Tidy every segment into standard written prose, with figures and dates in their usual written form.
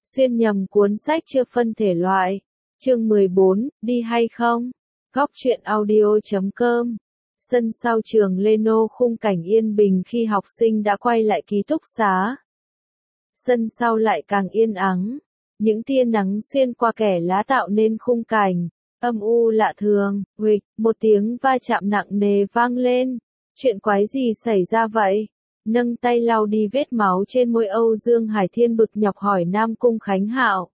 Xuyên nhầm cuốn sách chưa phân thể loại. Chương 14, đi hay không? Góc truyện audio.com. Sân sau trường Leno, khung cảnh yên bình khi học sinh đã quay lại ký túc xá. Sân sau lại càng yên ắng. Những tia nắng xuyên qua kẽ lá tạo nên khung cảnh âm u lạ thường. Huỵch, một tiếng va chạm nặng nề vang lên. Chuyện quái gì xảy ra vậy? Nâng tay lau đi vết máu trên môi, Âu Dương Hải Thiên bực nhọc hỏi Nam Cung Khánh Hạo.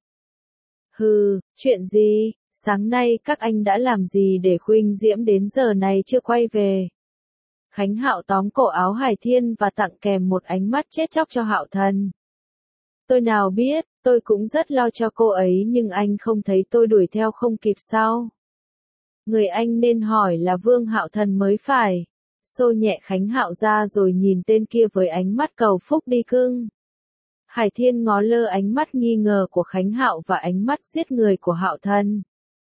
Hừ, chuyện gì? Sáng nay các anh đã làm gì để Khuynh Diễm đến giờ này chưa quay về? Khánh Hạo tóm cổ áo Hải Thiên và tặng kèm một ánh mắt chết chóc cho Hạo Thần. Tôi nào biết, tôi cũng rất lo cho cô ấy nhưng anh không thấy tôi đuổi theo không kịp sao? Người anh nên hỏi là Vương Hạo Thần mới phải. Xô nhẹ Khánh Hạo ra rồi nhìn tên kia với ánh mắt cầu phúc đi cưng. Hải Thiên ngó lơ ánh mắt nghi ngờ của Khánh Hạo và ánh mắt giết người của Hạo Thần.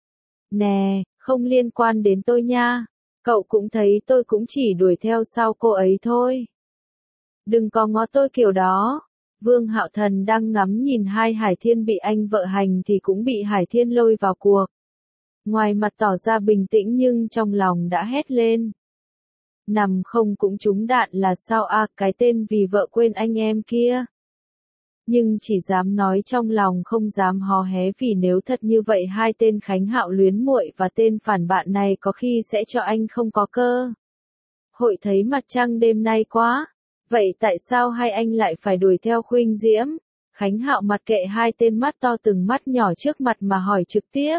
Nè, không liên quan đến tôi nha. Cậu cũng thấy tôi cũng chỉ đuổi theo sau cô ấy thôi. Đừng có ngó tôi kiểu đó. Vương Hạo Thần đang ngắm nhìn hai Hải Thiên bị anh vợ hành thì cũng bị Hải Thiên lôi vào cuộc. Ngoài mặt tỏ ra bình tĩnh nhưng trong lòng đã hét lên. Nằm không cũng trúng đạn là sao à, cái tên vì vợ quên anh em kia. Nhưng chỉ dám nói trong lòng không dám hò hé, vì nếu thật như vậy hai tên Khánh Hạo luyến muội và tên phản bạn này có khi sẽ cho anh không có cơ hội thấy mặt trăng đêm nay quá. Vậy tại sao hai anh lại phải đuổi theo Khuynh Diễm? Khánh Hạo mặc kệ hai tên mắt to từng mắt nhỏ trước mặt mà hỏi trực tiếp.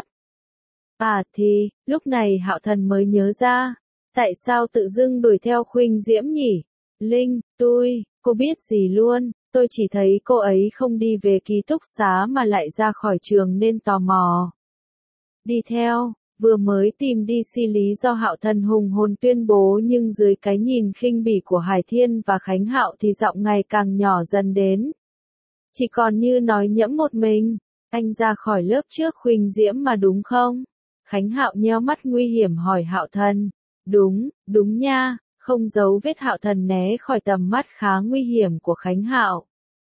À thì, lúc này Hạo Thần mới nhớ ra. Tại sao tự dưng đuổi theo Khuynh Diễm nhỉ? Linh, cô biết gì luôn, tôi chỉ thấy cô ấy không đi về ký túc xá mà lại ra khỏi trường nên tò mò. Đi theo, vừa mới tìm đi xi lý do Hạo Thần hùng hồn tuyên bố, nhưng dưới cái nhìn khinh bỉ của Hải Thiên và Khánh Hạo thì giọng ngày càng nhỏ dần đến. Chỉ còn như nói nhẫm một mình, anh ra khỏi lớp trước Khuynh Diễm mà đúng không? Khánh Hạo nheo mắt nguy hiểm hỏi Hạo Thần. Đúng nha, không giấu vết. Hạo Thần né khỏi tầm mắt khá nguy hiểm của Khánh Hạo.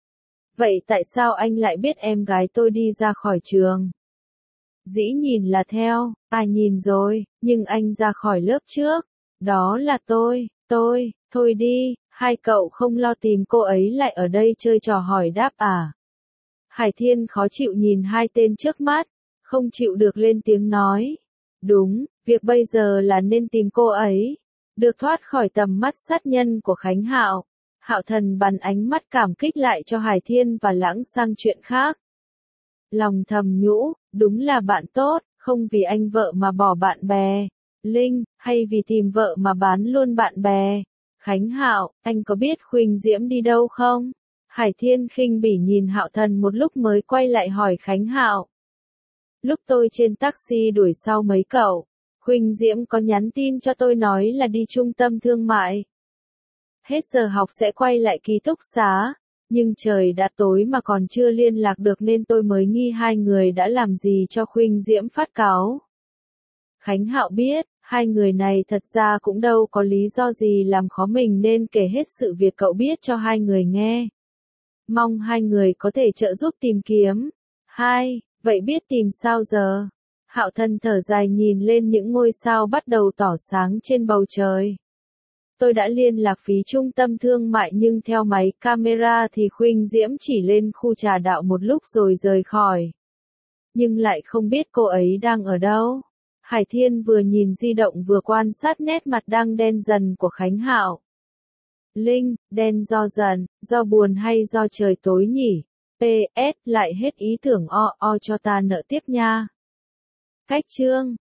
Vậy tại sao anh lại biết em gái tôi đi ra khỏi trường? Dĩ nhìn là theo, nhìn rồi, nhưng anh ra khỏi lớp trước. Đó là tôi, thôi đi, hai cậu không lo tìm cô ấy lại ở đây chơi trò hỏi đáp à? Hải Thiên khó chịu nhìn hai tên trước mắt, không chịu được lên tiếng nói. Đúng, việc bây giờ là nên tìm cô ấy. Được thoát khỏi tầm mắt sát nhân của Khánh Hạo, Hạo Thần bắn ánh mắt cảm kích lại cho Hải Thiên và lãng sang chuyện khác. Lòng thầm nhũ, đúng là bạn tốt, không vì anh vợ mà bỏ bạn bè. Linh, hay vì tìm vợ mà bán luôn bạn bè. Khánh Hạo, anh có biết Khuynh Diễm đi đâu không? Hải Thiên khinh bỉ nhìn Hạo Thần một lúc mới quay lại hỏi Khánh Hạo. Lúc tôi trên taxi đuổi sau mấy cậu, Khuynh Diễm có nhắn tin cho tôi nói là đi trung tâm thương mại. Hết giờ học sẽ quay lại ký túc xá, nhưng trời đã tối mà còn chưa liên lạc được nên tôi mới nghi hai người đã làm gì cho Khuynh Diễm phát cáu. Khánh Hạo biết, hai người này thật ra cũng đâu có lý do gì làm khó mình nên kể hết sự việc cậu biết cho hai người nghe. Mong hai người có thể trợ giúp tìm kiếm. Vậy biết tìm sao giờ? Hạo Thần thở dài nhìn lên những ngôi sao bắt đầu tỏ sáng trên bầu trời. Tôi đã liên lạc phí trung tâm thương mại nhưng theo máy camera thì Khuynh Diễm chỉ lên khu trà đạo một lúc rồi rời khỏi. Nhưng lại không biết cô ấy đang ở đâu. Hải Thiên vừa nhìn di động vừa quan sát nét mặt đang đen dần của Khánh Hạo. Linh, đen do dần, do buồn hay do trời tối nhỉ? PS, lại hết ý tưởng cho ta nợ tiếp nha. Cách chương